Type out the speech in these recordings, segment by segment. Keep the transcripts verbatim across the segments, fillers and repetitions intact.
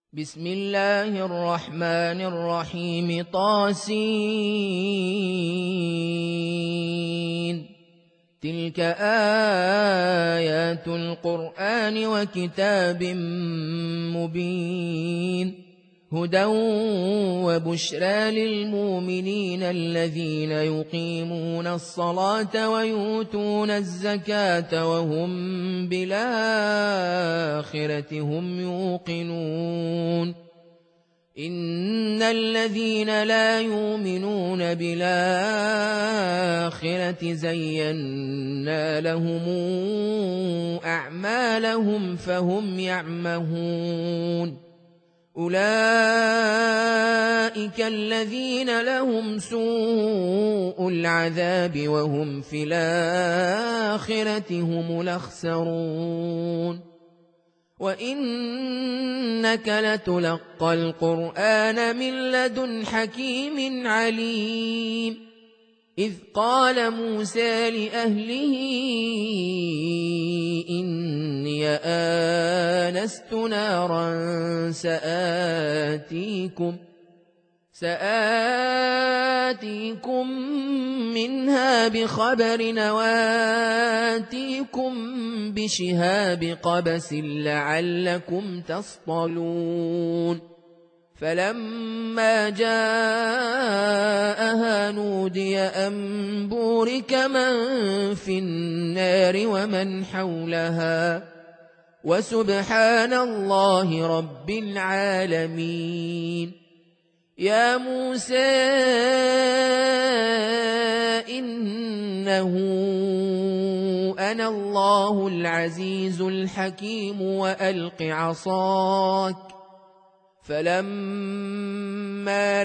بسم الله الرحمن الرحيم طاسين تلك آيات القرآن وكتاب مبين هدى وبشرى للمؤمنين الذين يقيمون الصلاة ويؤتون الزكاة وهم بالآخرة هم يوقنون إن الذين لا يؤمنون بالآخرة زينا لهم أعمالهم فهم يعمهون أولئك الذين لهم سوء العذاب وهم في الآخرة هم الأخسرون وإنك لتلقى القرآن من لدن حكيم عليم إذ قال موسى لأهله إني آنست نارا سآتيكم سآتيكم منها بخبر وآتيكم بشهاب قبس لعلكم تصطلون فلما جاءها نودي أن بورك من في النار ومن حولها وسبحان الله رب العالمين يا موسى إنه أنا الله العزيز الحكيم وألق عصاك فلما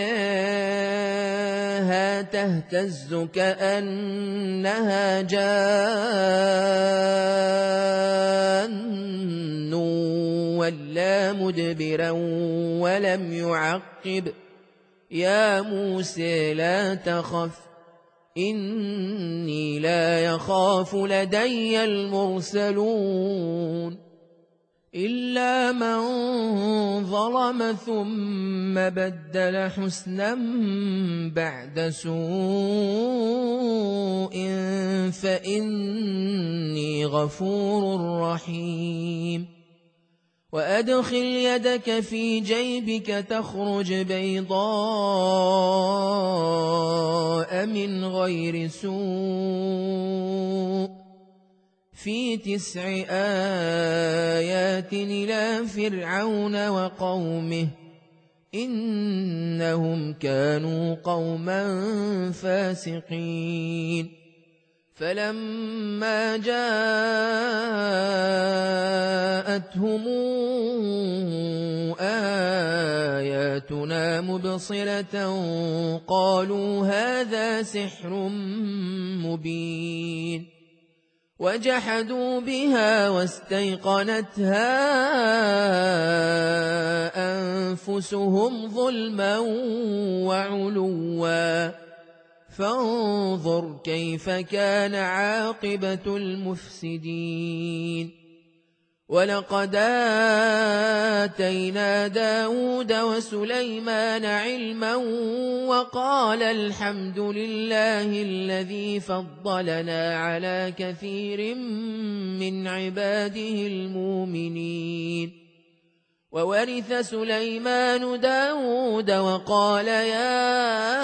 رآها تهتز كأنها جان ولا مدبرا ولم يعقب يا موسى لا تخف إني لا يخاف لدي المرسلون إلا من ظلم ثم بدل حسنا بعد سوء فإني غفور رحيم وأدخل يدك في جيبك تخرج بيضاء من غير سوء في تسع آيات إلى فرعون وقومه إنهم كانوا قوما فاسقين فلما جاءتهم آياتنا مبصرة قالوا هذا سحر مبين وجحدوا بها واستيقنتها أنفسهم ظلما وعلوا فانظر كيف كان عاقبة المفسدين ولقد آتينا داود وسليمان علما وقال الحمد لله الذي فضلنا على كثير من عباده المؤمنين وورث سليمان داود وقال يا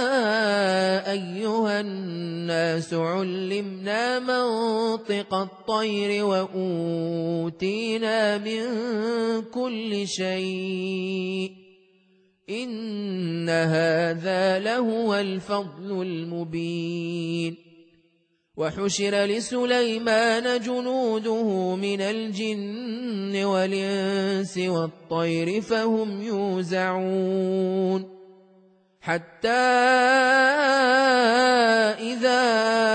أيها الناس علمنا منطق الطير وأوتينا من كل شيء إن هذا لهو الفضل المبين وحشر لسليمان جنوده من الجن والإنس والطير فهم يوزعون حتى إذا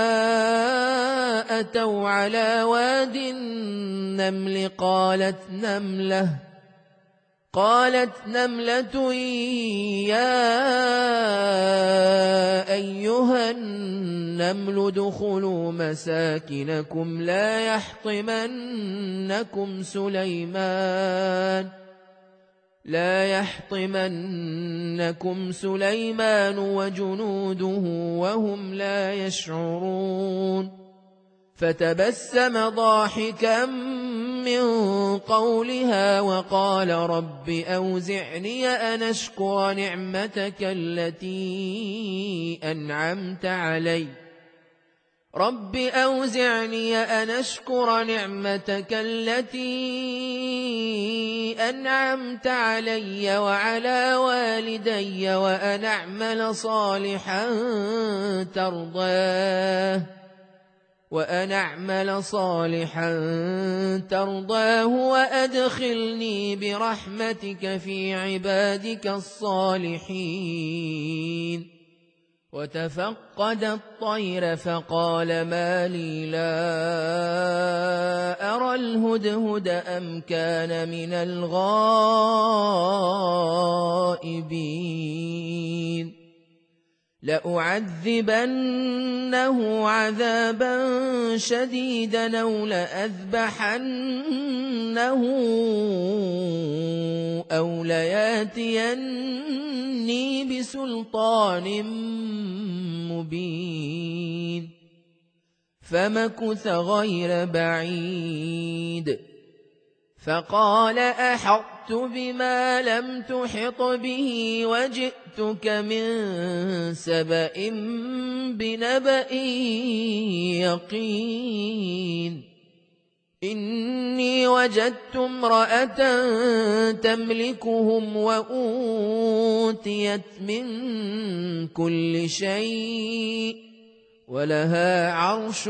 أتوا على واد النمل قالت نملة قالت نملة يا أيها النمل ادخلوا مساكنكم لا يحطمنكم سليمان لا يحطمنكم سليمان وجنوده وهم لا يشعرون فتبسم ضاحكا من قولها وقال رب أوزعني أن أشكر نعمتك التي أنعمت علي رب أوزعني أن أشكر نعمتك التي أنعمت علي وعلى والدي وأن أعمل صالحا ترضاه وأن أعمل صالحا ترضاه وأدخلني برحمتك في عبادك الصالحين وتفقد الطير فقال ما لي لا أرى الهدهد أم كان من الغائبين لأعذبنه عذابا شديدا أو لأذبحنه أو لياتيني بسلطان مبين فمكث غير بعيد فقال أحطت بما لم تحط به وجئتك من سبأ بنبأ يقين إني وجدت امرأة تملكهم وأوتيت من كل شيء ولها عرش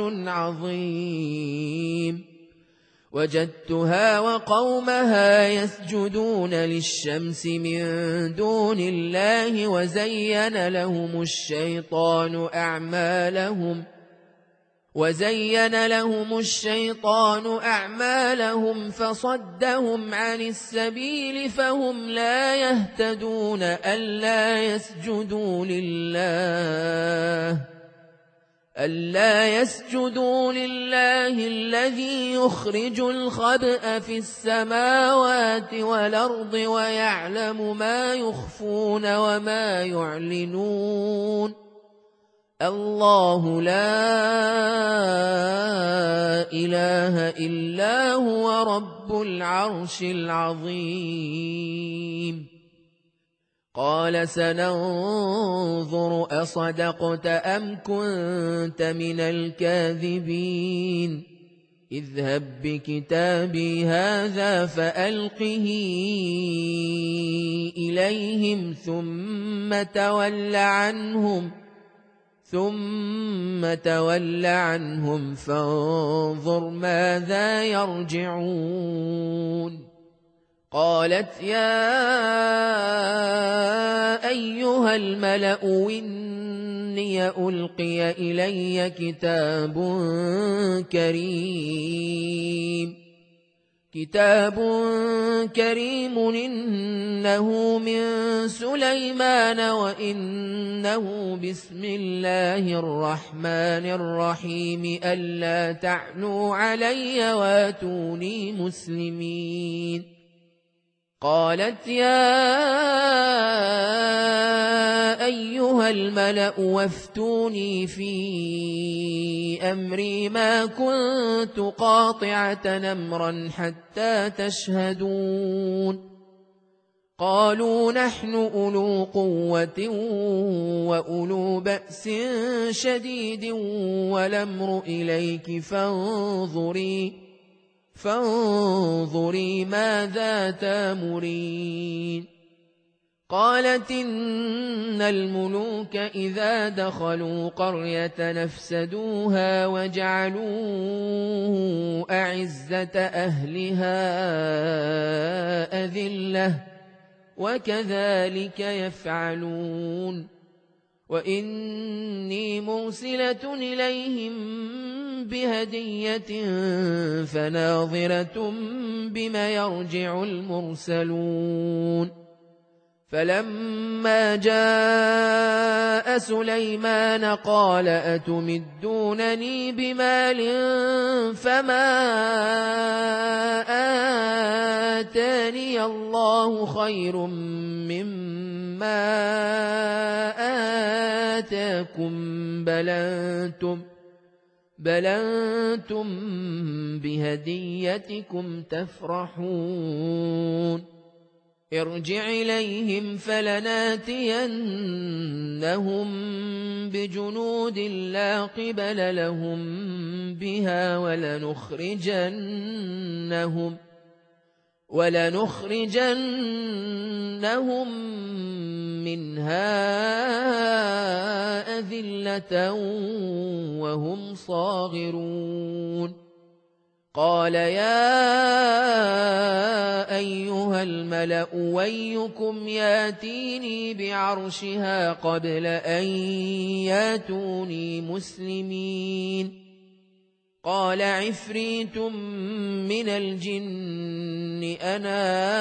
عظيم وجدتها وقومها يسجدون للشمس من دون الله وزين لهم الشيطان أعمالهم وزين لهم الشيطان أعمالهم فصدهم عن السبيل فهم لا يهتدون ألا يسجدوا لله ألا يسجدوا لله الذي يخرج الخبأ في السماوات والأرض ويعلم ما يخفون وما يعلنون الله لا إله إلا هو رب العرش العظيم قال سننظر أصدقت أم كنت من الكاذبين اذهب بكتابي هذا فألقه إليهم ثم تول عنهم ثم تول عنهم فانظر ماذا يرجعون قالت يا أيها الملأ إني ألقي إلي كتاب كريم كتاب كريم إنه من سليمان وإنه بسم الله الرحمن الرحيم ألا تعلوا علي واتوني مسلمين قالت يا أيها الملأ وافتوني في أمري ما كنت قاطعة أمرا حتى تشهدون قالوا نحن أولو قوة وأولو بأس شديد والأمر إليك فانظري فانظري ماذا تامرين قالت إن الملوك إذا دخلوا قرية نفسدوها وجعلوا أعزة أهلها أذلة وكذلك يفعلون وإني مرسلة إليهم بهدية فناظرة بما يرجع المرسلون فلما جاء سليمان قال أتمدونني بمال فما آتاني الله خير مما آتاكم بل أنتم بل أنتم بهديتكم تفرحون ارجع إليهم فلناتينهم بجنود لا قبل لهم بها ولنخرجنهم ولنخرجنهم منها أذلة وهم صاغرون قال يا أيها الملأ أيكم ياتيني بعرشها قبل أن ياتوني مسلمين قال عفريت من الجن أنا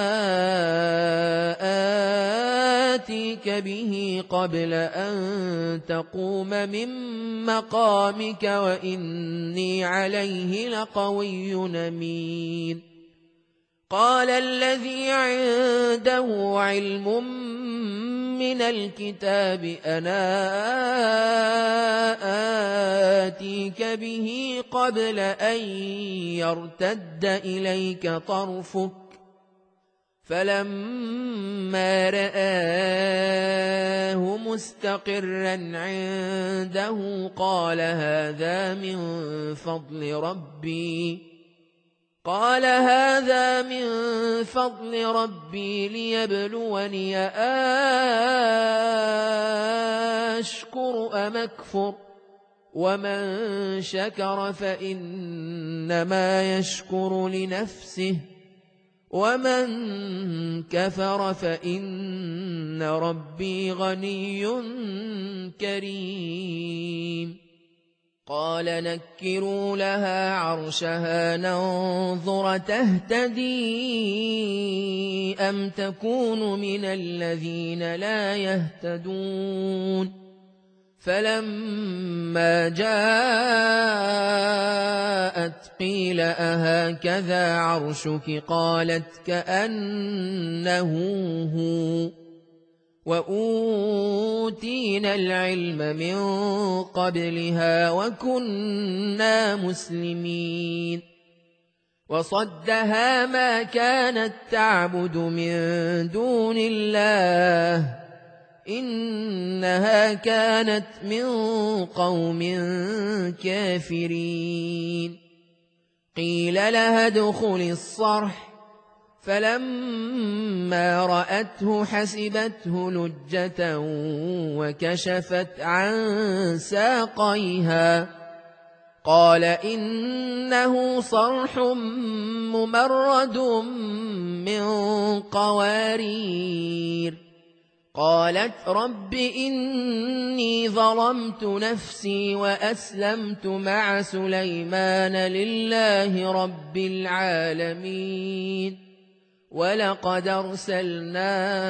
آتيك به قبل أن تقوم من مقامك وإني عليه لقوي أمين قال الذي عنده علم من الكتاب أنا آتيك به قبل أن يرتد إليك طرفك فلما رآه مستقرا عنده قال هذا من فضل ربي قال هذا من فضل ربي ليبلوني أشكر أم أكفر ومن شكر فإنما يشكر لنفسه ومن كفر فإن ربي غني كريم قال نكروا لها عرشها ننظر تهتدي أم تكون من الذين لا يهتدون فلما جاءت قيل أهكذا عرشك قالت كأنه هو وأوتينا العلم من قبلها وكنا مسلمين وصدها ما كانت تعبد من دون الله إنها كانت من قوم كافرين قيل لها ادخل الصرح فلما رأته حسبته لجة وكشفت عن ساقيها قال إنه صرح ممرد من قوارير قالت رب إني ظلمت نفسي وأسلمت مع سليمان لله رب العالمين ولقد أرسلنا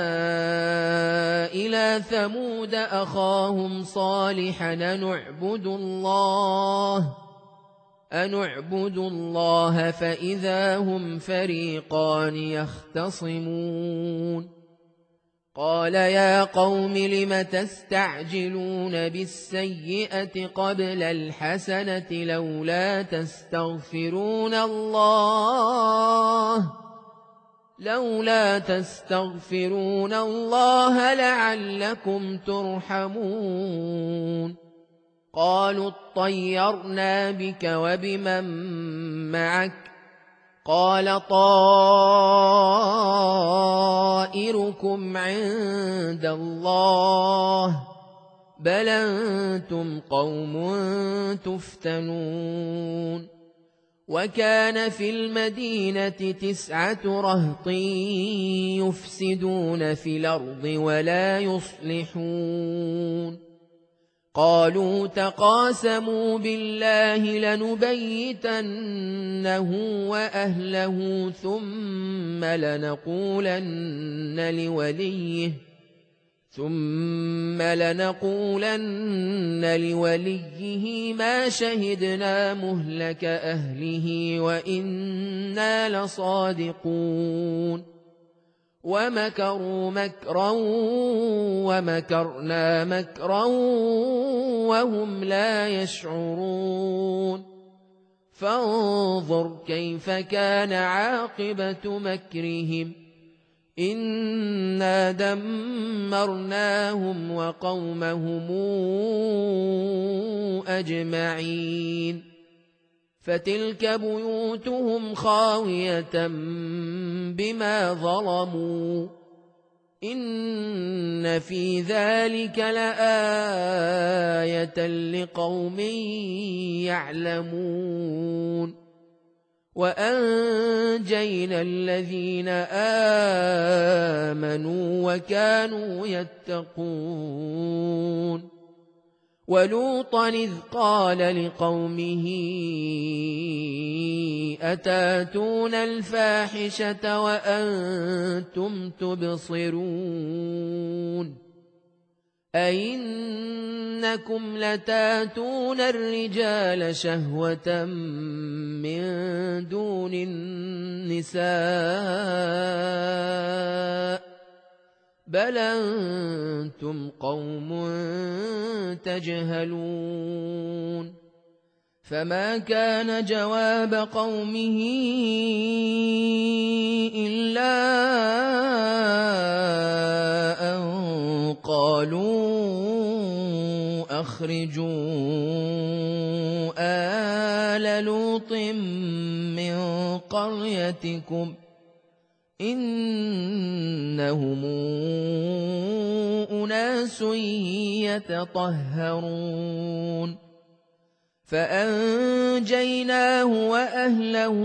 إلى ثمود أخاهم صالحا أن اعبدوا الله أن اعبدوا الله فإذا هم فريقان يختصمون قال يا قوم لم تستعجلون بالسيئة قبل الحسنة لولا تستغفرون الله لولا تستغفرون الله لعلكم ترحمون قالوا اطيرنا بك وبمن معك قال طائركم عند الله بل أنتم قوم تفتنون وكان في المدينة تسعة رهط يفسدون في الأرض ولا يصلحون قالوا تقاسموا بالله لنبيتنه وأهله ثم لنقولن لوليه ثم لنقولن لوليه ما شهدنا مهلك أهله وإنا لصادقون ومكروا مكرا ومكرنا مكرا وهم لا يشعرون فانظر كيف كان عاقبة مكرهم إنا دمرناهم وقومهم أجمعين فتلك بيوتهم خاوية بما ظلموا إن في ذلك لآية لقوم يعلمون وأنجينا الذين آمنوا وكانوا يتقون ولوطا إذ قال لقومه أتاتون الفاحشة وأنتم تبصرون أئنكم لتاتون الرجال شهوة من دون النساء بل أنتم قوم تجهلون فما كان جواب قومه إلا أن قالوا أخرجوا آل لوط من قريتكم إنهم أناس يتطهرون فأنجيناه وأهله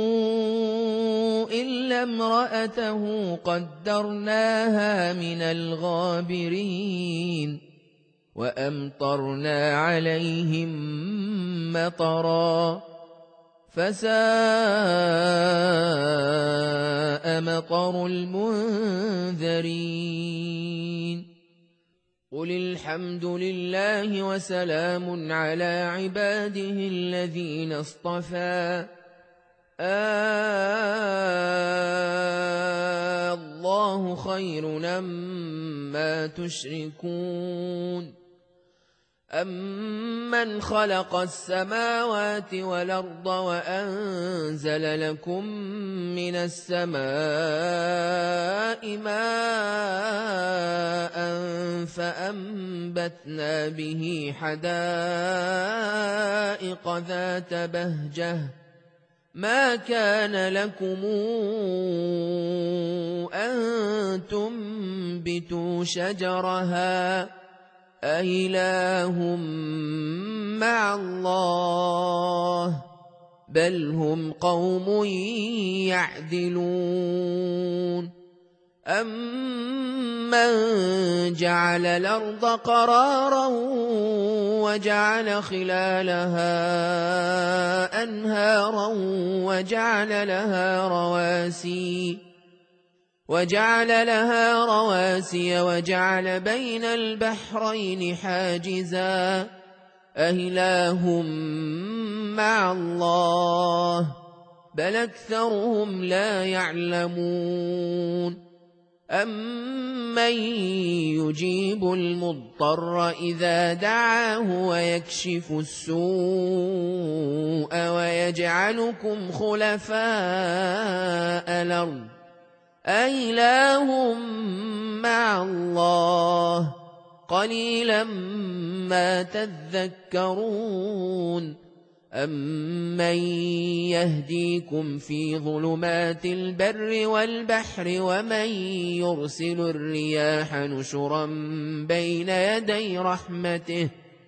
إلا امرأته قدرناها من الغابرين وأمطرنا عليهم مطرا فساء مطر المنذرين قل الحمد لله وسلام على عباده الذين اصطفى آه الله خير أمّا تشركون أَمَّنْ خَلَقَ السَّمَاوَاتِ وَالْأَرْضَ وَأَنزَلَ لَكُم مِّنَ السَّمَاءِ مَاءً فَأَنبَتْنَا بِهِ حَدَائِقَ ذَاتَ بَهْجَةٍ مَا كَانَ لَكُمْ أَن تُنبِتُوا شَجَرَهَا أإله مع الله بل هم قوم يعدلون أمن جعل الأرض قرارا وجعل خلالها أنهارا وجعل لها رواسي وجعل لها رواسي وجعل بين البحرين حاجزا أإله مع الله بل أكثرهم لا يعلمون أمن يجيب المضطر إذا دعاه ويكشف السوء ويجعلكم خلفاء الأرض أإله مع الله قليلا ما تذكرون أمن يهديكم في ظلمات البر والبحر ومن يرسل الرياح نشرا بين يدي رحمته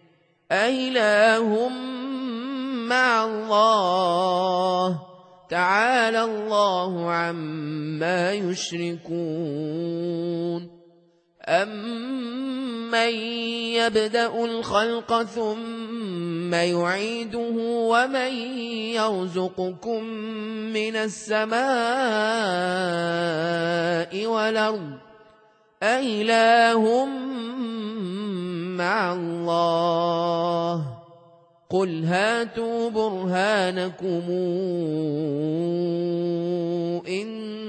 أإله مع الله تعالى الله عما يشركون أمن أَمَّن يَبْدَأُ الْخَلْقَ ثُمَّ يُعِيدُهُ وَمَن يَرْزُقُكُم مِّنَ السَّمَاءِ وَالْأَرْضِ أَإِلَٰهٌ مَّعَ اللَّهِ قُلْ هَاتُوا بُرْهَانَكُمْ إِن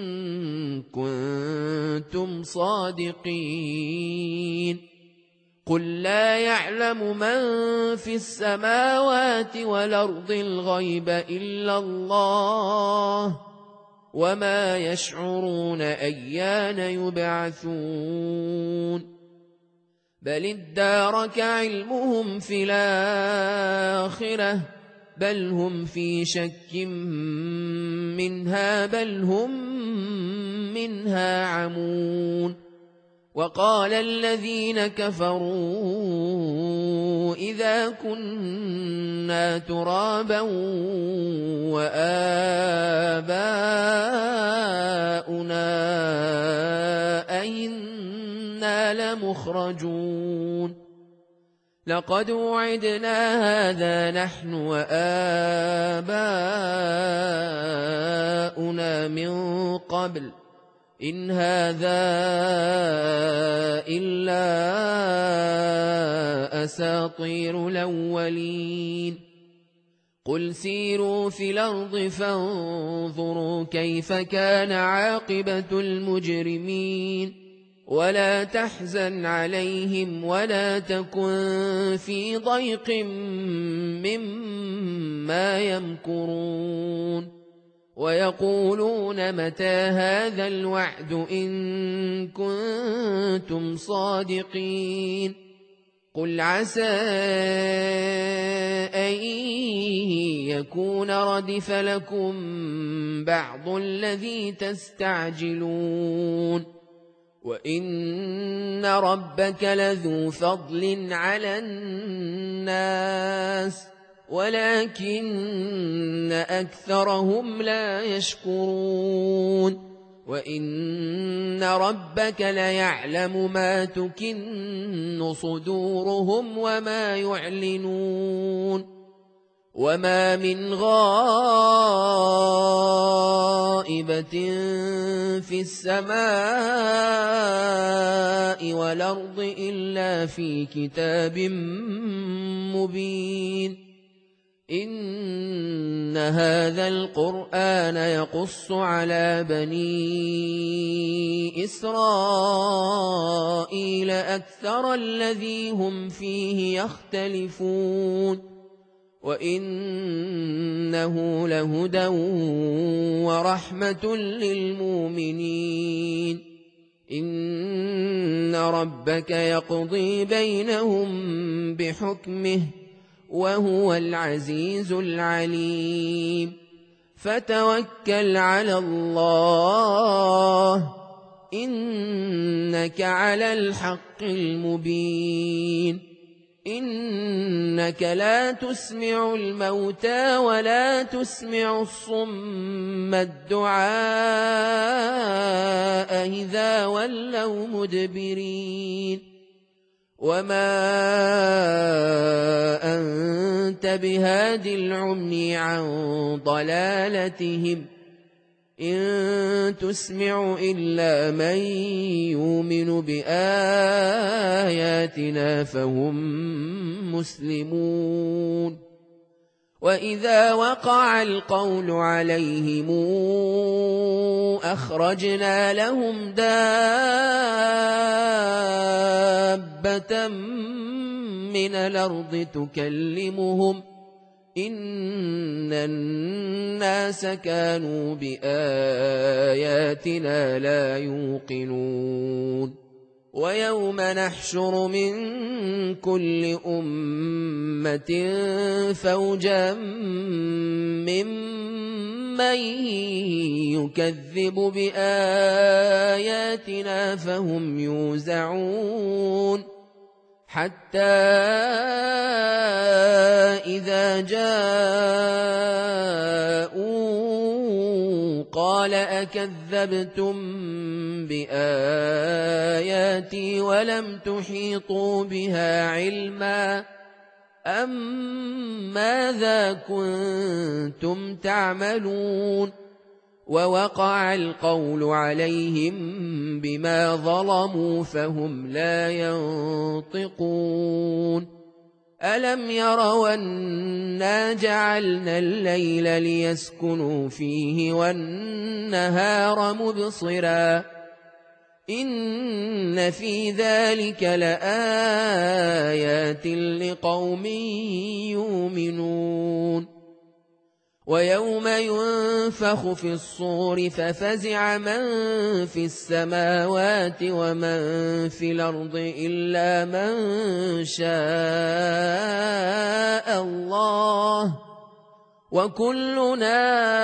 كُنتُمْ صَادِقِينَ قُل لَّا يَعْلَمُ مَن فِي السَّمَاوَاتِ وَالْأَرْضِ الْغَيْبَ إِلَّا اللَّهُ وَمَا يَشْعُرُونَ أَيَّانَ يُبْعَثُونَ بَلِ ادَّارَكَ عِلْمُهُمْ فِي الْآخِرَةِ بَلْ هُمْ فِي شَكٍّ مِّنْهَا بَلْ هُمْ مِنْهَا عَمُونَ وَقَالَ الَّذِينَ كَفَرُوا إِذَا كُنَّا تُرَابًا وَآبَاؤُنَا أَئِنَّا لَمُخْرَجُونَ لَقَدْ وُعِدْنَا هَٰذَا نَحْنُ وَآبَاؤُنَا مِن قَبْلُ إِنْ هَٰذَا إِلَّا أَسَاطِيرُ الْأَوَّلِينَ قُلْ سِيرُوا فِي الْأَرْضِ فَانظُرُوا كَيْفَ كَانَ عَاقِبَةُ الْمُجْرِمِينَ وَلَا تَحْزَنْ عَلَيْهِمْ وَلَا تَكُنْ فِي ضَيْقٍ مِّمَّا يَمْكُرُونَ وَيَقُولُونَ مَتَىٰ هَٰذَا الْوَعْدُ إِن كُنتُمْ صَادِقِينَ قُلْ عَسَىٰ أَن يَكُونَ رَدِفَ لَكُم بَعْضُ الَّذِي تَسْتَعْجِلُونَ وَإِنَّ رَبَّكَ لَذُو فَضْلٍ عَلَى النَّاسِ وَلَٰكِنَّ أَكْثَرَهُمْ لَا يَشْكُرُونَ وَإِنَّ رَبَّكَ لَيَعْلَمُ مَا تُكِنُّ صُدُورُهُمْ وَمَا يُعْلِنُونَ وَمَا مِنْ غَائِبَةٍ فِي السَّمَاءِ وَالْأَرْضِ إِلَّا فِي كِتَابٍ مُّبِينٍ إِنَّ هَٰذَا الْقُرْآنَ يَقُصُّ عَلَىٰ بَنِي إِسْرَائِيلَ أَكْثَرَ الَّذِي هُمْ فِيهِ يَخْتَلِفُونَ وَإِنَّهُ لَهُدًى وَرَحْمَةٌ لِّلْمُؤْمِنِينَ إِنَّ رَبَّكَ يَقْضِي بَيْنَهُم بِحُكْمِهِ وَهُوَ الْعَزِيزُ الْعَلِيمُ فَتَوَكَّلْ عَلَى اللَّهِ إِنَّكَ عَلَى الْحَقِّ الْمُبِينِ إِنَّكَ لَا تُسْمِعُ الْمَوْتَىٰ وَلَا تُسْمِعُ الصُّمَّ الدُّعَاءَ إِذَا وَلَّوْا مُدْبِرِينَ وَمَا أَنتَ بِهَادِ الْعُمْيِ عَن ضَلَالَتِهِمْ إِن تُسْمِعُ إِلَّا مَن يُؤْمِنُ بِآيَاتِنَا فَهُم مُّسْلِمُونَ وَإِذَا وَقَعَ الْقَوْلُ عَلَيْهِمْ أَخْرَجْنَا لَهُمْ دَابَّةً مِّنَ الْأَرْضِ تُكَلِّمُهُمْ إِنَّ النَّاسَ كَانُوا بِآيَاتِنَا لَا يُوقِنُونَ وَيَوْمَ نَحْشُرُ مِن كُلِّ أُمَّةٍ فَوْجًا مِّمَّن يُكَذِّبُ بِآيَاتِنَا فَهُمْ يُوزَعُونَ حَتَّى إِذَا جَاءُوا قال أكذبتم بآياتي ولم تحيطوا بها علما أم ماذا كنتم تعملون ووقع القول عليهم بما ظلموا فهم لا ينطقون ألم يروا أنا جعلنا الليل ليسكنوا فيه والنهار مبصرا إن في ذلك لآيات لقوم يؤمنون ويوم ينفخ في الصور ففزع من في السماوات ومن في الأرض إلا من شاء الله وكلنا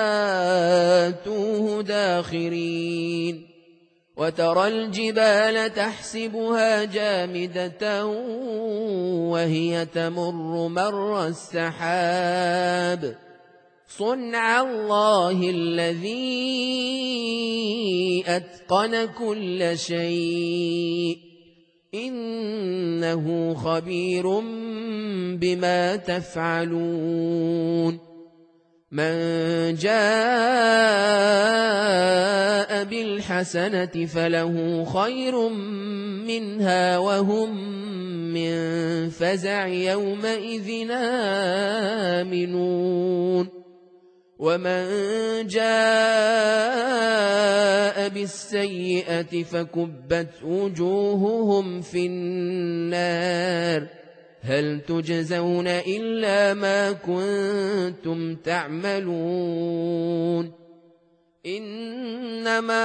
آتوه داخرين وترى الجبال تحسبها جامدة وهي تمر مر السحاب صنع الله الذي أتقن كل شيء إنه خبير بما تفعلون من جاء بالحسنة فله خير منها وهم من فزع يومئذ آمنون ومن جاء بالسيئة فكبت وجوههم في النار هل تجزون إلا ما كنتم تعملون إنما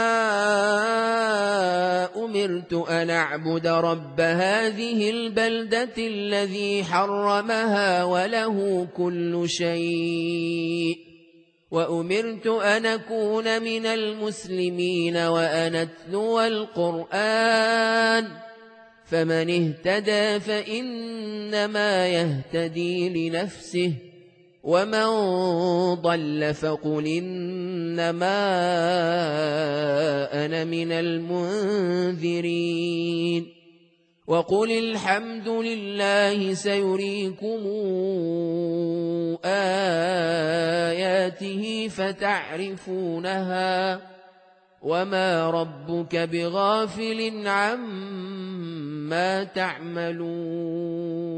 أمرت أن أعبد رب هذه البلدة الذي حرمها وله كل شيء وأمرت أن أكون من المسلمين وأن أتلو القرآن فمن اهتدى فإنما يهتدي لنفسه ومن ضل فقل إنما أنا من المنذرين وقل الحمد لله سيريكم آياته فتعرفونها وما ربك بغافل عما تعملون